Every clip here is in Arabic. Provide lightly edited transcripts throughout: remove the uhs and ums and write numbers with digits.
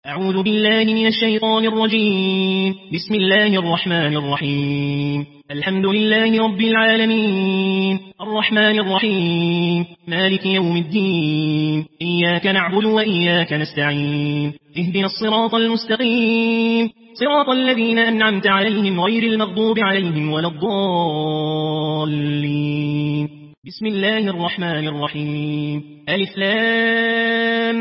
أعوذ بالله من الشيطان الرجيم. بسم الله الرحمن الرحيم. الحمد لله رب العالمين الرحمن الرحيم مالك يوم الدين. إياك نعبد وإياك نستعين. اهدنا الصراط المستقيم صراط الذين أنعمت عليهم غير المغضوب عليهم ولا الضالين. بسم الله الرحمن الرحيم. ألف لام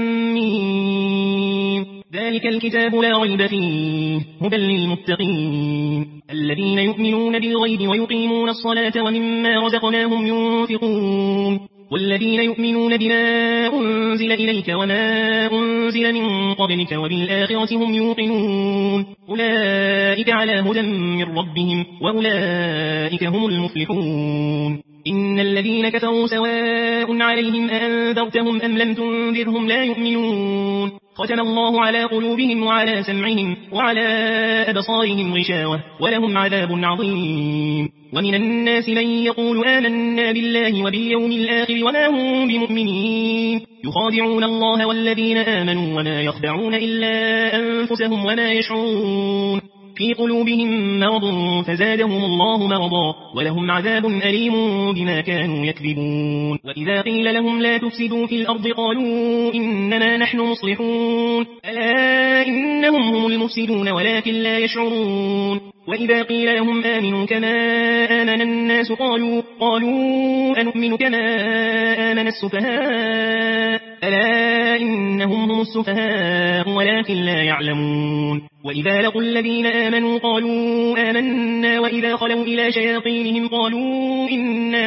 ميم. ذلك الكتاب لا ريب فيه هدى للمتقين الذين يؤمنون بالغيب ويقيمون الصلاة ومما رزقناهم ينفقون والذين يؤمنون بما أنزل إليك وما أنزل من قبلك وبالآخرة هم يوقنون أولئك على هدى من ربهم وأولئك هم المفلحون. إن الذين كفروا سواء عليهم أأنذرتهم أم لم تنذرهم لا يؤمنون ختم الله على قلوبهم وعلى سمعهم وعلى أبصارهم غشاوة ولهم عذاب عظيم. ومن الناس من يقول آمنا بالله وباليوم الآخر وما هم بمؤمنين يخادعون الله والذين آمنوا وما يخدعون إلا أنفسهم وما يشعرون في قلوبهم مرض فزادهم الله مرضا ولهم عذاب أليم بما كانوا يكذبون. وإذا قيل لهم لا تفسدوا في الأرض قالوا إنما نحن مصلحون ألا إنهم هم المفسدون ولكن لا يشعرون. وإذا قيل لهم آمنوا كما آمن الناس قالوا أنؤمن كما آمن السفهاء ألا إنهم هم السفهاء ولكن لا يعلمون. وإذا لقوا الذين آمنوا قالوا آمنا وإذا خلوا إلى شياطينهم قالوا إنا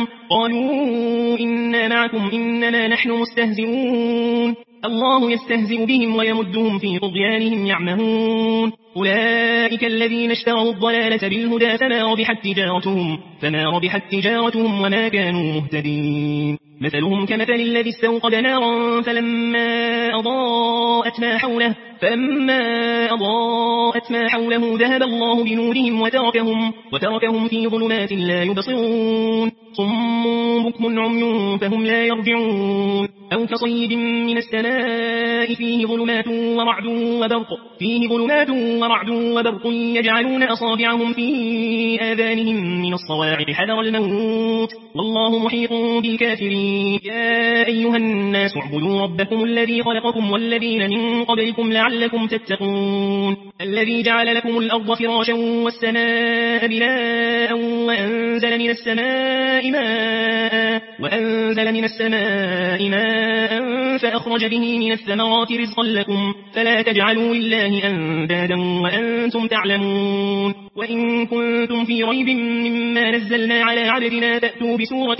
معكم إنما نحن مستهزئون الله يستهزئ بهم ويمدهم في طغيانهم يعمهون. أولئك الذين اشتروا الضلالة بالهدى فما ربحت تجارتهم وما كانوا مهتدين. مثلهم كمثل الذي استوقد نارا فلما أضاءت ما حوله ذهب الله بنورهم وتركهم في ظلمات لا يبصرون صم بكم عمي فهم لا يرجعون. أو كصيب من السماء فيه ظلمات ورعد وبرق يجعلون أصابعهم في آذانهم من الصواعق حذر الموت والله محيط بالكافرين. يا أيها الناس اعبدوا ربكم الذي خلقكم والذين من قبلكم لعلكم تتقون الذي جعل لكم الأرض فراشا والسماء بناء وأنزل من السماء ماء فأخرج به من الثمرات رزقا لكم فلا تجعلوا لله أندادا وأنتم تعلمون. وإن كنتم في ريب مما نزلنا على عبدنا فأتوا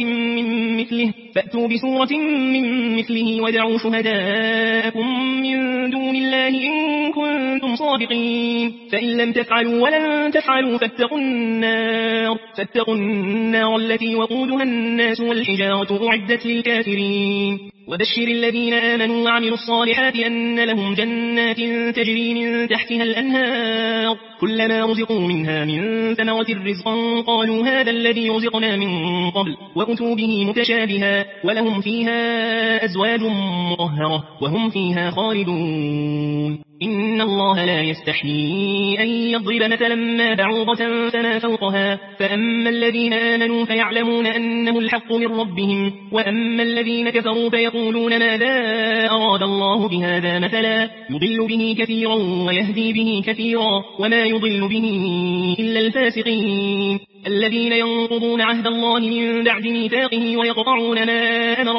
بسورة من مثله ودعوا شهداءكم من دون الله إن كنتم صادقين فإن لم تفعلوا ولن تفعلوا فاتقوا النار التي وقودها الناس والحجارة أعدت للكافرين. وبشر الذين آمنوا وعملوا الصالحات أن لهم جنات تجري من تحتها الأنهار كلما رزقوا منها من ثمرة رزقا قالوا هذا الذي رزقنا من قبل وأتوا به متشابها ولهم فيها أزواج مطهرة وهم فيها خالدون. إن الله لا يستحيي أن يضرب مثلا ما بعوضة فما فوقها فأما الذين آمنوا فيعلمون أنه الحق من ربهم وأما الذين كفروا فيقولون ماذا أراد الله بهذا مثلا يضل به كثيرا ويهدي به كثيرا وما يضل به إلا الفاسقين الذين ينقضون عهد الله من بعد ميثاقه ويقطعون ما أمر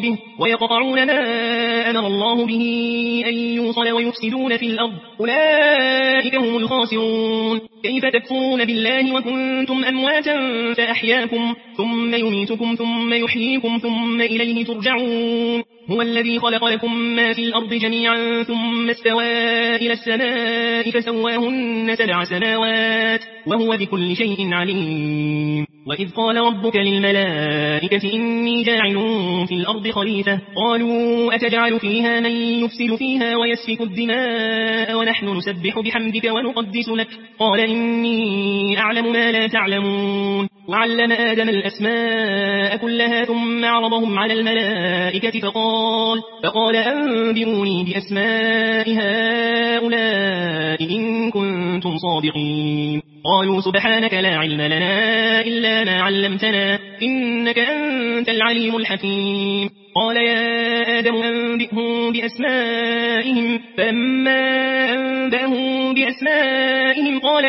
الله به أن يوصل ويفسدون في الأرض أولئك هم الخاسرون. كيف تكفرون بالله وكنتم أمواتا فأحياكم ثم يميتكم ثم يحييكم ثم إليه ترجعون. هو الذي خلق لكم ما في الأرض جميعا ثم استوى إلى السماء فسواهن 7 سماوات وهو بكل شيء عليم. وإذ قال ربك للملائكة إني جاعل في الأرض خليفة قالوا أتجعل فيها من يفسد فيها ويسفك الدماء ونحن نسبح بحمدك ونقدس لك قال إني أعلم ما لا تعلمون. وعلم آدم الأسماء كلها ثم عرضهم على الملائكة فقال أنبئوني بأسماء هؤلاء إن كنتم صادقين. قالوا سبحانك لا علم لنا إلا ما علمتنا إنك أنت العليم الحكيم. قال يا آدم أنبئهم بأسمائهم فلما أنبأهم بأسمائهم قال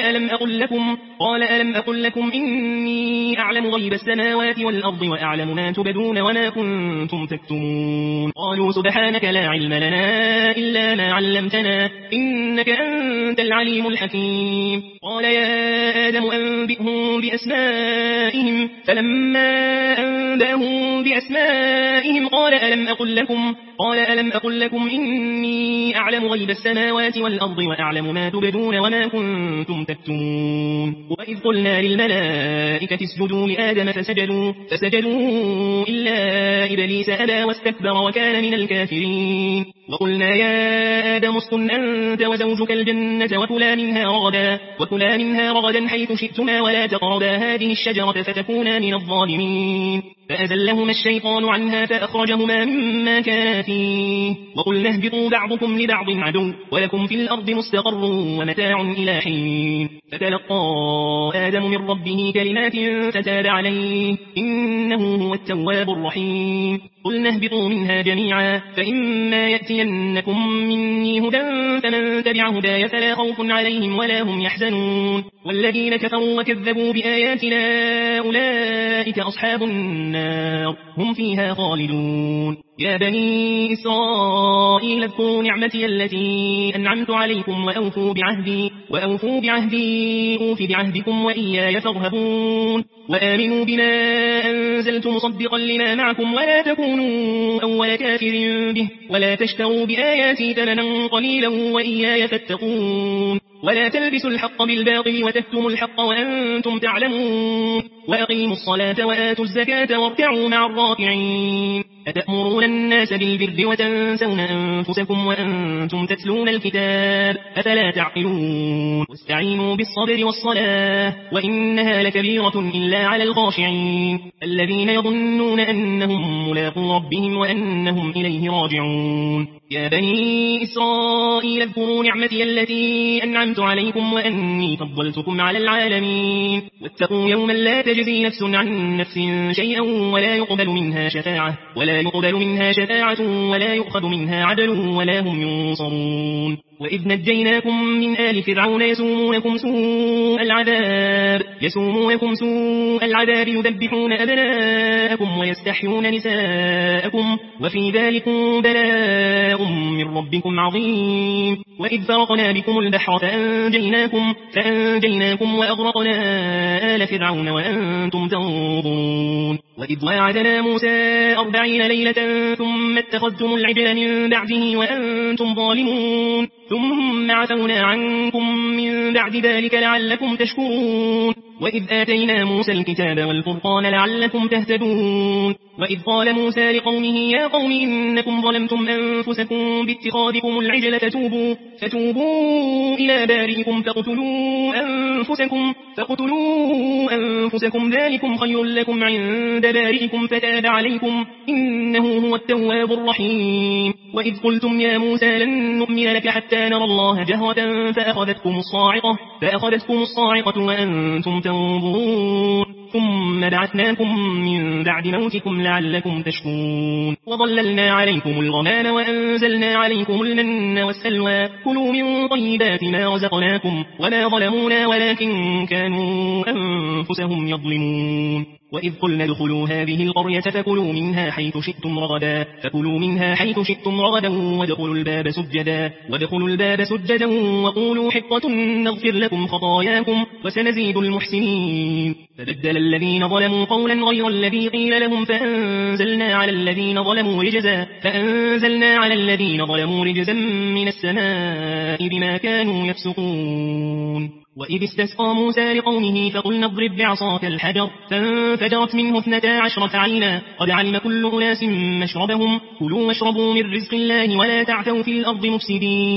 ألم أقل لكم إني أعلم غيب السماوات والأرض وأعلم ما تبدون وما كنتم تكتمون. قالوا سبحانك لا علم لنا إلا ما علمتنا إنك أنت العليم الحكيم. قال يا آدم أنبئهم بأسمائهم فلما أنبأهم بأسمائهم قال ألم أقل لكم إني أعلم غيب السماوات والأرض وأعلم ما تبدون وما كنتم تكتمون. وإذ قلنا للملائكة اسجدوا لآدم فسجدوا إلا إبليس أبى واستكبر وكان من الكافرين. وقلنا يا آدم اسكن أنت وزوجك الجنة وكلا منها رغدا حيث شئتما ولا تقربا هذه الشجرة فتكونا من الظالمين. فأزلهما الشيطان عنها فأخرجهما مما كانا فيه. وقلنا اهبطوا بعضكم لبعض عدو ولكم في الأرض مستقر ومتاع إلى حين. فتلقى آدم من ربه كلمات فتاب عليه إنه هو التواب الرحيم. قلنا اهبطوا منها جميعا فإما يأتينكم مني هدى فمن تبع هداي فلا خوف عليهم ولا هم يحزنون. والذين كفروا وكذبوا بآياتنا أولئك أصحاب النار هم فيها خالدون. يا بني إسرائيل اذكروا نعمتي التي أنعمت عليكم وأوفوا بعهدي أوف بعهدكم وإياي فارهبون. وآمنوا بما أنزلت مصدقا لما معكم ولا تكونوا أول كافر به ولا تشتروا بآياتي ثمنا قليلا وإياي فاتقون. ولا تلبسوا الحق بالباطل وتكتموا الحق وأنتم تعلمون. وأقيموا الصلاة وآتوا الزكاة واركعوا مع الراكعين. أتأمرون الناس بالبر وتنسون أنفسكم وأنتم تتلون الكتاب أفلا تعقلون. واستعينوا بالصبر والصلاة وإنها لكبيرة إلا على الخاشعين الذين يظنون أنهم ملاقو ربهم وأنهم إليه راجعون. يا بني إسرائيل اذكروا نعمتي التي أنعمت عليكم وأني فضلتكم على العالمين. واتقوا يوما لا تجزي نفس عن نفس شيئا ولا يقبل منها شفاعة ولا يؤخذ منها عدل ولا هم ينصرون. وإذ نجيناكم من آل فرعون يسومونكم سوء العذاب يذبحون أبناءكم ويستحيون نساءكم وفي ذلكم بلاء من ربكم عظيم. وإذ فرقنا بكم البحر فأنجيناكم وأغرقنا آل فرعون وأنتم تنظرون. وإذ واعدنا موسى 40 ليلة ثم اتخذتم العجل من بعده وأنتم ظالمون ثم عفونا عنكم من بعد ذلك لعلكم تشكرون. وإذ آتينا موسى الكتاب والفرقان لعلكم تهتدون. وإذ قال موسى لقومه يا قوم إنكم ظلمتم أنفسكم باتخاذكم العجل فتوبوا إلى بارئكم فاقتلوا أنفسكم ذلكم خير لكم عند بارئكم فتاب عليكم إنه هو التواب الرحيم. وإذ قلتم يا موسى لن نؤمن لك حتى نرى الله جهرة فأخذتكم الصاعقة وأنتم تنظرون ثم بعثناكم من بعد موتكم لعلكم تشكرون. وظللنا عليكم الغمام وأنزلنا عليكم المن والسلوى كلوا من طيبات ما رزقناكم وما ظلمونا ولكن كانوا أنفسهم يظلمون. وإذ قلنا ادخلوا هذه القرية فكلوا منها حيث شئتم رغدا وادخلوا الباب سجدا وقولوا حطة نغفر لكم خطاياكم وسنزيد المحسنين. فبدل الذين ظلموا قولا غير الذي قيل لهم فأنزلنا على الذين ظلموا رجزا من السماء بما كانوا يفسقون. وإذ استسقى موسى لقومه فقلنا اضرب بعصاك الحجر فانفجرت منه 12 عينا قد علم كل أناس مشربهم كلوا واشربوا من رزق الله ولا تعثوا في الأرض مفسدين.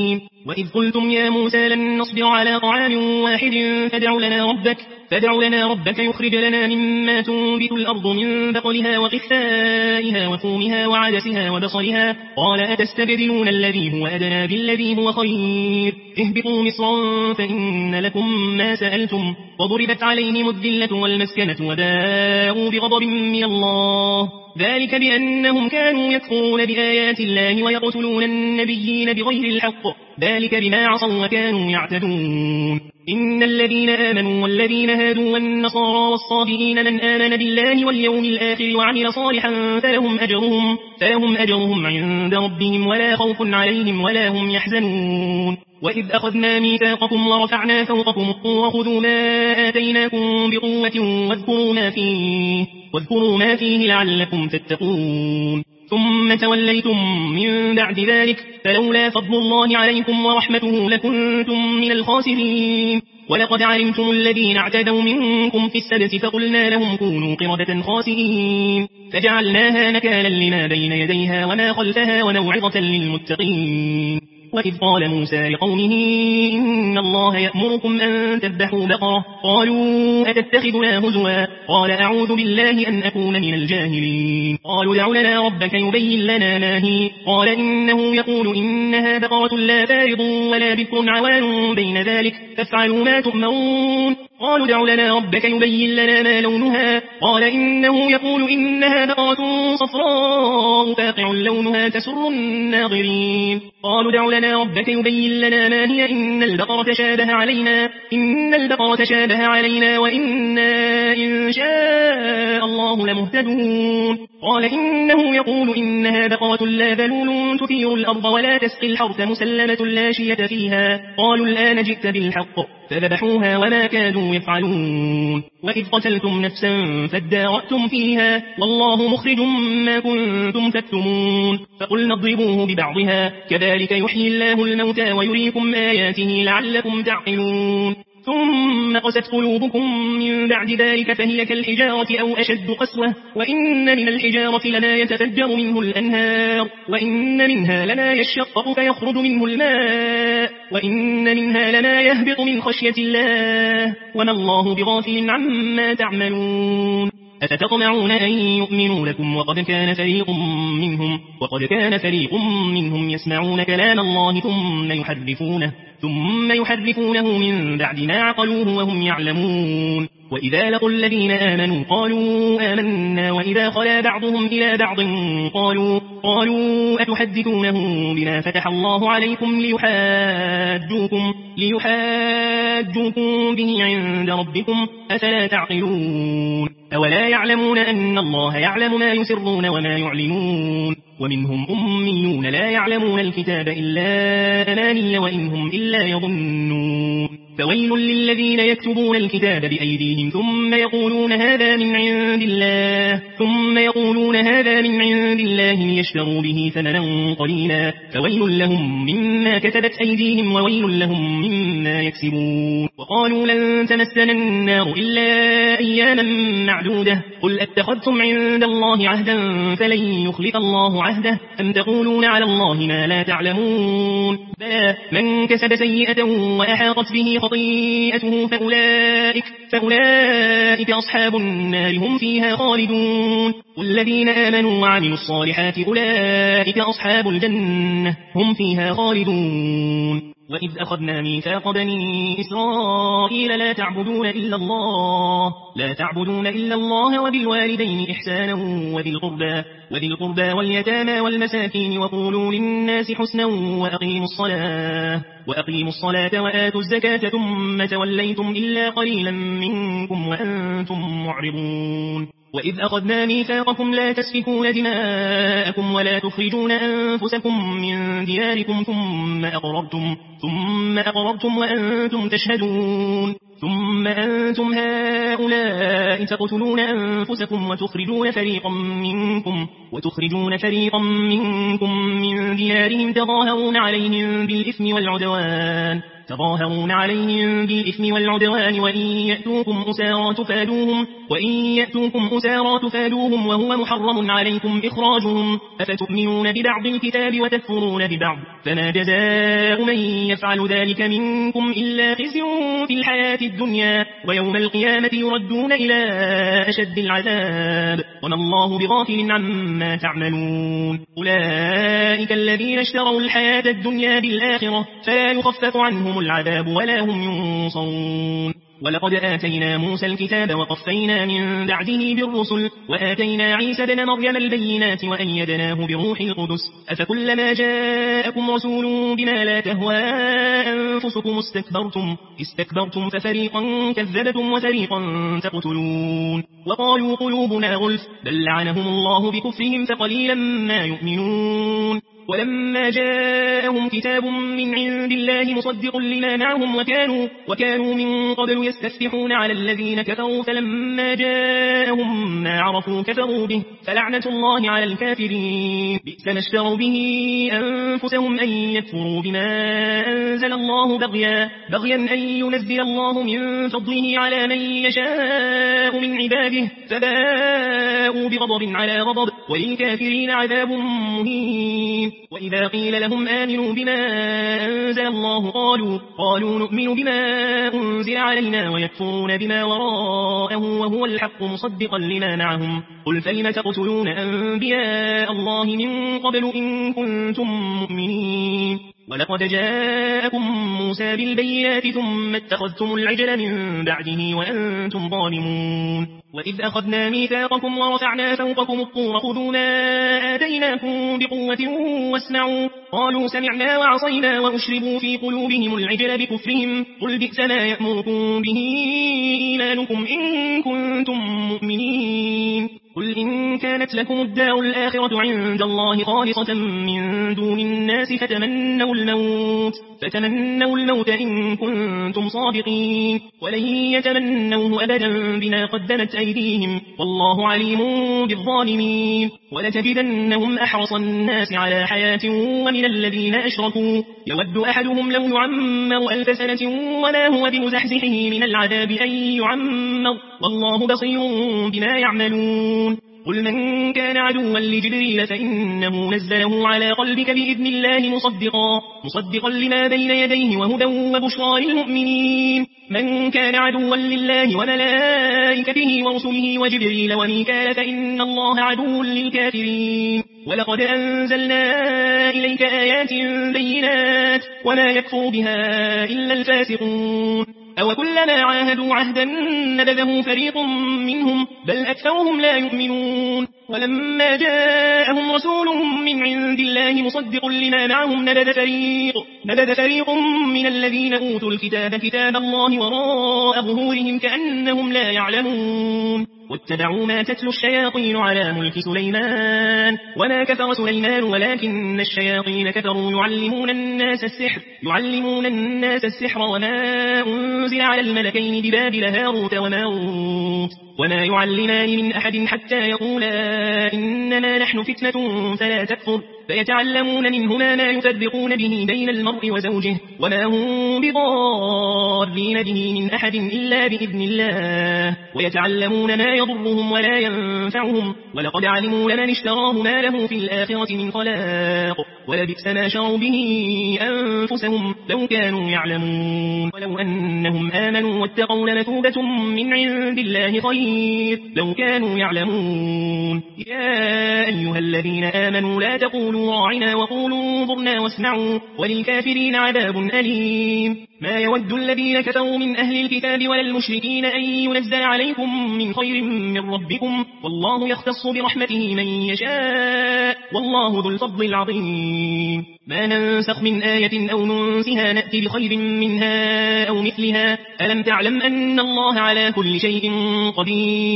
وإذ قلتم يا موسى لن نصبر على طعام واحد فادع لنا ربك يخرج لنا مما تنبت الأرض من بقلها وقثائها وفومها وعدسها وبصلها قال أتستبدلون الذي هو أدنى بالذي هو خير اهبطوا مصرا فإن لكم ما سألتم وضربت عليهم الذلة والمسكنة وباءوا بغضب من الله ذلك بأنهم كانوا يكفرون بآيات الله ويقتلون النبيين بغير الحق ذلك بما عصوا وكانوا يعتدون إن الذين آمنوا والذين هادوا والنصارى والصابئين من آمن بالله واليوم الآخر وعمل صالحا فلهم أجرهم عند ربهم ولا خوف عليهم ولا هم يحزنون وإذ أخذنا ميثاقكم ورفعنا فوقكم الطور خذوا ما آتيناكم بقوة واذكروا ما فيه لعلكم تتقون ثم توليتم من بعد ذلك فلولا فضل الله عليكم ورحمته لكنتم من الخاسرين ولقد علمتم الذين اعتدوا منكم في السبت فقلنا لهم كونوا قردة خاسئين فجعلناها نكالا لما بين يديها وما خلفها وموعظة للمتقين وإذ قال موسى لقومه إن الله يأمركم أن تذبحوا بقرة قالوا أتتخذنا هزوا قال أعوذ بالله أن أكون من الجاهلين قالوا دع لنا ربك يبين لنا ما هي قال إنه يقول إنها بقرة لا فارض ولا بكر عوان بين ذلك فافعلوا ما تؤمرون قالوا دع لنا ربك يبين لنا ما لونها قال إنه يقول إنها بقرة صفراء فاقع لونها تسر الناظرين قالوا دع لنا ربك يبين لنا ما هي إن البقرة شابه علينا وإنا إن شاء الله لمهتدون قال إنه يقول إنها بقرة لا ذلول تثير الأرض ولا تسقي الحرث مسلمة لا شية فيها قالوا الآن جئت بالحق فذبحوها وما كادوا يفعلون وإذ قتلتم نفسا فادارأتم فيها والله مخرج ما كنتم تكتمون فقلنا اضربوه ببعضها كذلك يحيي الله الموتى ويريكم آياته لعلكم تعقلون ثم قست قلوبكم من بعد ذلك فهي كالحجارة أو أشد قسوة وإن من الحجارة لما يتفجر منه الأنهار وإن منها لما يشقق فيخرج منه الماء وإن منها لما يهبط من خشية الله وما الله بغافل عما تعملون أفتطمعون أن يؤمنوا لكم وقد كان فريق منهم يسمعون كلام الله ثم يحرفونه من بعد ما عقلوه وهم يعلمون وإذا لقوا الذين آمنوا قالوا آمنا وإذا خلا بعضهم إلى بعض قالوا أتحدثونهم بما فتح الله عليكم ليحاجوكم به عند ربكم أفلا تعقلون أولا يعلمون أن الله يعلم ما يسرون وما يعلنون ومنهم أميون لا يعلمون الكتاب إلا أماني وإنهم إلا يظنون فويل للذين يكتبون الكتاب بأيديهم ثم يقولون هذا من عند الله ليشتروا به ثمنا قليلا فويل لهم مما كتبت أيديهم وويل لهم مما يكسبون وقالوا لن تمسنا النار إلا أياما معدودة قل أتخذتم عند الله عهدا فلن يخلف الله عهده أم تقولون على الله ما لا تعلمون بلى من كسب سيئة وأحاطت به خطيئته فأولئك أصحاب النار هم فيها خالدون والذين آمنوا وعملوا الصالحات أولئك أصحاب الجنة هم فيها خالدون وإذ أخذنا ميثاق بني إسرائيل لا تعبدون إلا الله وبالوالدين إحسانا وذي القربى واليتامى والمساكين وقولوا للناس حسنا وأقيموا الصلاة وآتوا الزكاة ثم توليتم إلا قليلا منكم وأنتم معرضون وإذ أخذنا ميثاقكم لا تسفكون دماءكم ولا تخرجون أنفسكم من دياركم ثم أقررتم وأنتم تشهدون ثم أنتم هؤلاء تقتلون أنفسكم وتخرجون فريقا منكم وتخرجون فريقا منكم من ديارهم تظاهرون عليهم بالإثم والعدوان وإن يأتوكم أسارى تفادوهم وهو محرم عليكم إخراجهم أفتؤمنون ببعض الكتاب وتكفرون ببعض فما جزاء من يفعل ذلك منكم إلا خزي في الحياة الدنيا ويوم القيامة يردون إلى أشد العذاب وما الله بغافل عما تعملون أولئك الذين اشتروا الحياة الدنيا بالآخرة فلا يخفف عنهم العذاب ولا هم ينصرون ولقد آتينا موسى الكتاب وقفينا من بعده بالرسل وآتينا عيسى بن مريم البينات وأيدناه بروح القدس أفكلما جاءكم رسول بما لا تهوى أنفسكم استكبرتم ففريقا كذبتم وفريقا تقتلون وقالوا قلوبنا غلف بل لعنهم الله بكفرهم فقليلا ما يؤمنون ولما جاءهم كتاب من عند الله مصدق لما معهم وكانوا من قبل يستفتحون على الذين كفروا فلما جاءهم ما عرفوا كفروا به فلعنة الله على الكافرين بئس ما اشتروا به أنفسهم أن يكفروا بما أنزل الله بغيا أن ينزل الله من فضله على من يشاء من عباده فباءوا بغضب على غضب وللكافرين عذاب مهين وإذا قيل لهم آمنوا بما أنزل الله قالوا نؤمن بما أنزل علينا ويكفرون بما وراءه وهو الحق مصدقا لما معهم قل فلم تقتلون أنبياء الله من قبل إن كنتم مؤمنين ولقد جاءكم موسى بالبينات ثم اتخذتم العجل من بعده وأنتم ظالمون وإذ أخذنا ميثاقكم ورفعنا فوقكم الطور خذوا ما آتيناكم بقوة واسمعوا قالوا سمعنا وعصينا وأشربوا في قلوبهم العجل بكفرهم قل بئس ما يأمركم به إيمانكم إن كنتم مؤمنين قل إن كانت لكم الدار الآخرة عند الله خالصة من دون الناس فتمنوا الموت إن كنتم صادقين ولن يتمنوه أبدا بما قدمت أيديهم والله عليم بالظالمين ولتجدنهم أحرص الناس على حياة ومن الذين أشركوا يود أحدهم لو يعمر 1000 سنة وما هو بمزحزحه من العذاب أن يعمر والله بصير بما يعملون قل من كان عدوا لجبريل فإنه نزله على قلبك بإذن الله مصدقا لما بين يديه وهدى وبشرى للمؤمنين من كان عدوا لله وملائكته ورسله وجبريل وميكال فإن الله عدو للكافرين ولقد أنزلنا إليك آيات بينات وما يكفر بها إلا الفاسقون أو كلما عاهدوا عهدا نبذه فريق منهم بل أكثرهم لا يؤمنون ولما جاءهم رسول من عند الله مصدق لما معهم نبذ فريق من الذين أوتوا الكتاب كتاب الله وراء ظهورهم كأنهم لا يعلمون واتبعوا ما تتلو الشياطين على ملك سليمان وما كفر سليمان ولكن الشياطين كفروا يعلمون الناس السحر وما أنزل على الملكين ببابل هاروت وماروت وما يعلمان من أحد حتى يقولا إنما نحن فتنة فلا تكفر فيتعلمون منهما ما يفرقون به بين المرء وزوجه وما هم بضارين به من أحد إلا بإذن الله ويتعلمون ما يضرهم ولا ينفعهم ولقد علموا لمن اشتراه ما له في الآخرة من خلاق ولبئس ما شروا به أنفسهم لو كانوا يعلمون ولو أنهم آمنوا واتقوا لمثوبة من عند الله خير لو كانوا يعلمون يا أيها الذين آمنوا لا تقولوا راعنا وقولوا انظرنا واسمعوا وللكافرين عذاب أليم ما يود الذين كفروا من أهل الكتاب ولا المشركين أن ينزل عليكم من خير من ربكم والله يختص برحمته من يشاء والله ذو الفضل العظيم ما ننسخ من آية أو ننسها نأتي بخير منها أو مثلها ألم تعلم أن الله على كل شيء قدير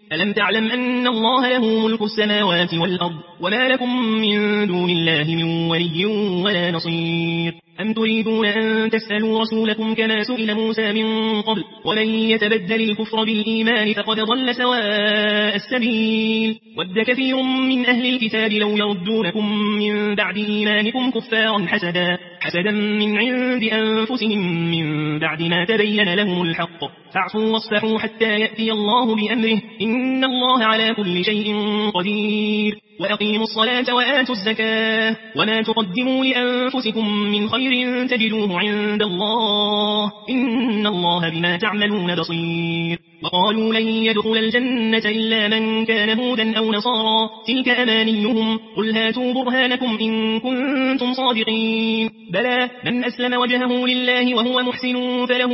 ألم تعلم أن الله له ملك السماوات والأرض وما لكم من دون الله من ولي ولا نصير أم تريدون أن تسألوا رسولكم كما سئل موسى من قبل ومن يتبدل الكفر بالإيمان فقد ضل سواء السبيل ود كثير من أهل الكتاب لو يردونكم من بعد إيمانكم كفارا حسدا من عند أنفسهم من بعد ما تبين لهم الحق فاعفوا واصفحوا حتى يأتي الله بأمره إن الله على كل شيء قدير وأقيموا الصلاة وآتوا الزكاة وما تقدموا لأنفسكم من خير تجدوه عند الله إن الله بما تعملون بصير وقالوا لن يدخل الجنة إلا من كان هودا أو نصارى تلك أمانيهم قل هاتوا برهانكم إن كنتم صادقين بلى من أسلم وجهه لله وهو محسن فله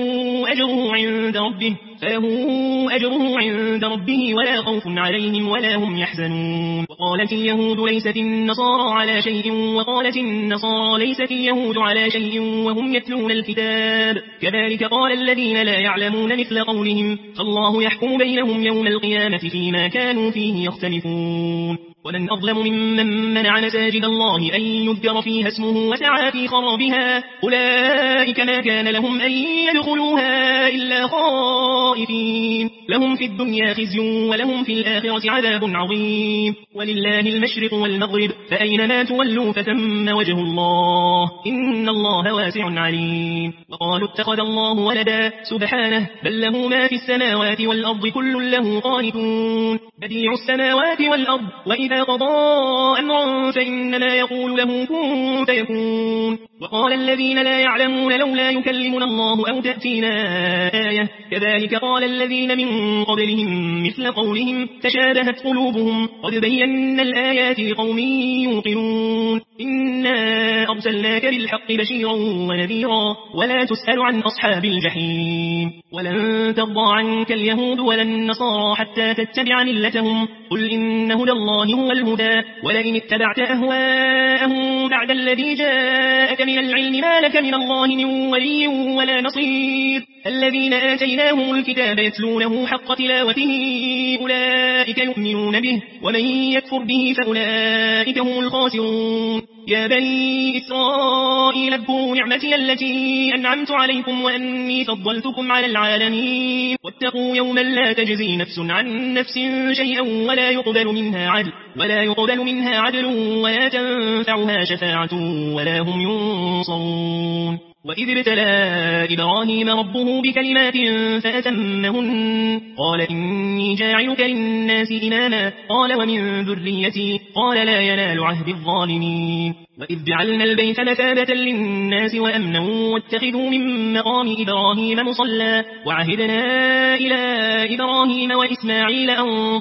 أجره عند ربه ولا خوف عليهم ولا هم يحزنون وقالت اليهود ليست النصارى على شيء وقالت النصارى ليست اليهود على شيء وهم يتلون الكتاب كذلك قال الذين لا يعلمون مثل قولهم فالله يحكم بينهم يوم القيامة فيما كانوا فيه يختلفون ومن أظلم ممن منع مساجد الله أن يذكر فيها اسمه وسعى في خرابها أولئك ما كان لهم أن يدخلوها إلا خائفين لهم في الدنيا خزي ولهم في الآخرة عذاب عظيم ولله المشرق والمغرب فأينما تولوا فثم وجه الله إن الله واسع عليم وقالوا اتخذ الله ولدا سبحانه بل له ما في السماوات والأرض كل له قانتون بديع السماوات والأرض وإذا قضى أمرا فإنما يقول له كن فيكون وقال الذين لا يعلمون لولا يكلمنا الله أو تأتينا آية كذلك قال الذين من قبلهم مثل قولهم تشابهت قلوبهم قد بينا الآيات لقوم يوقنون إنا أرسلناك بالحق بشيرا ونذيرا ولا تسأل عن أصحاب الجحيم ولن ترضى عنك اليهود ولا النصارى حتى تتبع ملتهم قل إن هدى الله هو الهدى ولئن اتبعت أهواءهم بعد الذي جاءك من العلم ما لك من الله من ولي ولا نصير الذين آتيناهم الكتاب يتلونه حق تلاوته أولئك يؤمنون به ومن يكفر به فأولئك هم الخاسرون يا بني إسرائيل اذكروا نعمتي التي أنعمت عليكم وأني فضلتكم على العالمين واتقوا يوما لا تجزي نفس عن نفس شيئا ولا يقبل منها عدل ولا تنفعها شفاعة ولا هم ينصرون وإذ ابتلى إبراهيم ربه بكلمات فأتمهن قال إني جاعلك للناس إماما قال ومن ذريتي قال لا ينال عهد الظالمين وإذ جعلنا البيت مثابة للناس وأمنا واتخذوا من مقام إبراهيم مصلى وعهدنا إلى إبراهيم وإسماعيل أن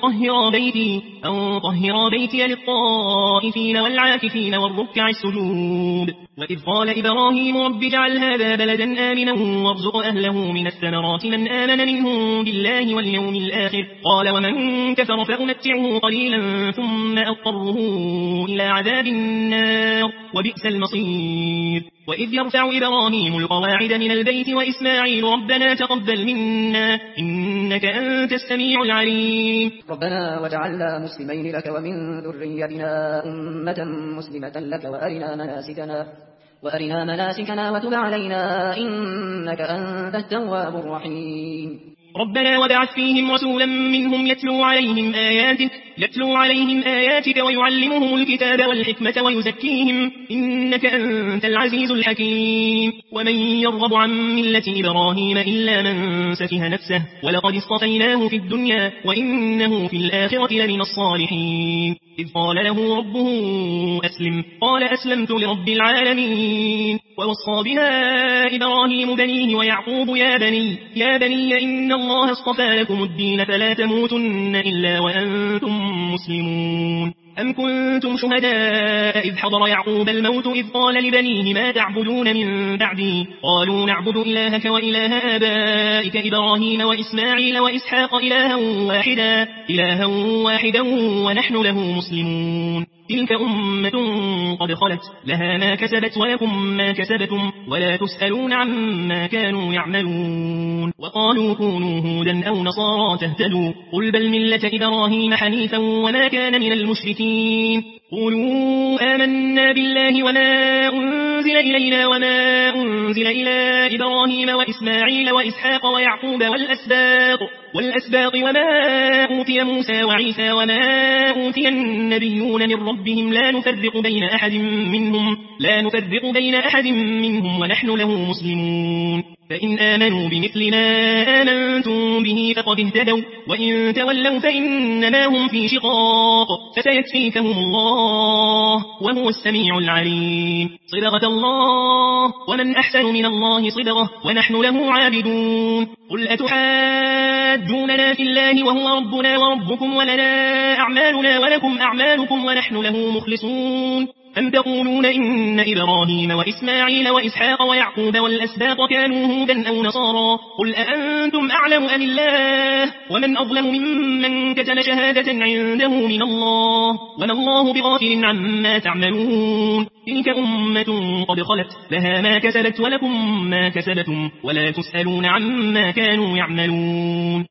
طهرا بيتي للطائفين والعاكفين والركع السجود وإذ قال إبراهيم رب اجعل هذا بلدا آمنا وارزق أهله من الثمرات من آمن منهم بالله واليوم الآخر قال ومن كفر فأمتعه قليلا ثم أضطره إلى عذاب النار وبئس المصير وإذ يرفع إبراهيم القواعد من البيت وإسماعيل ربنا تقبل منا إنك أنت السميع العليم ربنا وجعلنا مسلمين لك ومن ذريتنا أمة مسلمة لك وأرنا مناسكنا وتب علينا إنك أنت التواب الرحيم ربنا وبعث فيهم رسولا منهم يتلو عليهم آياتك ويعلمهم الكتاب والحكمة ويزكيهم إنك أنت العزيز الحكيم ومن يرغب عن ملة إبراهيم إلا من سفه نفسه ولقد اصطفيناه في الدنيا وإنه في الآخرة لمن الصالحين إذ قال له ربه أسلم قال أسلمت لرب العالمين ووصى بها إبراهيم بنيه ويعقوب يا بني إن الله اصطفى لكم الدين فلا تموتن إلا وأنتم مسلمون أم كنتم شهداء إذ حضر يعقوب الموت إذ قال لبنيه ما تعبدون من بعدي قالوا نعبد إلهك وإله آبائك إبراهيم وإسماعيل وإسحاق إلها واحدا ونحن له مسلمون تلك أمة قد خلت لها ما كسبت ولكم ما كسبتم ولا تسألون عما كانوا يعملون وقالوا كونوا هودا أو نصارى تهتدوا قل بل ملة إبراهيم حنيفا وما كان من المشركين قولوا آمنا بالله وما أنزل إلينا وما أنزل إلى إبراهيم وإسماعيل وإسحاق ويعقوب والأسباط وما أوتي موسى وعيسى وما أوتي النبيون من ربهم لا نفرق بين أحد منهم ونحن له مسلمون فإن آمنوا بمثل ما آمنتم به فقد اهتدوا وإن تولوا فإنما هم في شقاق فسيكفيكهم الله وهو السميع العليم صدقة الله ومن أحسن من الله صدقة ونحن له عابدون قل أتحاجوننا في الله وهو ربنا وربكم ولنا أعمالنا ولكم أعمالكم ونحن له مخلصون أم تقولون إن إبراهيم وإسماعيل وإسحاق ويعقوب والأسباط كانوا هودا أو نصارى قل أأنتم أعلم أم الله ومن أظلم ممن كتم شهادة عنده من الله وما الله بغافل عما تعملون تلك أمة قد خلت لها ما كسبت ولكم ما كسبتم ولا تسألون عما كانوا يعملون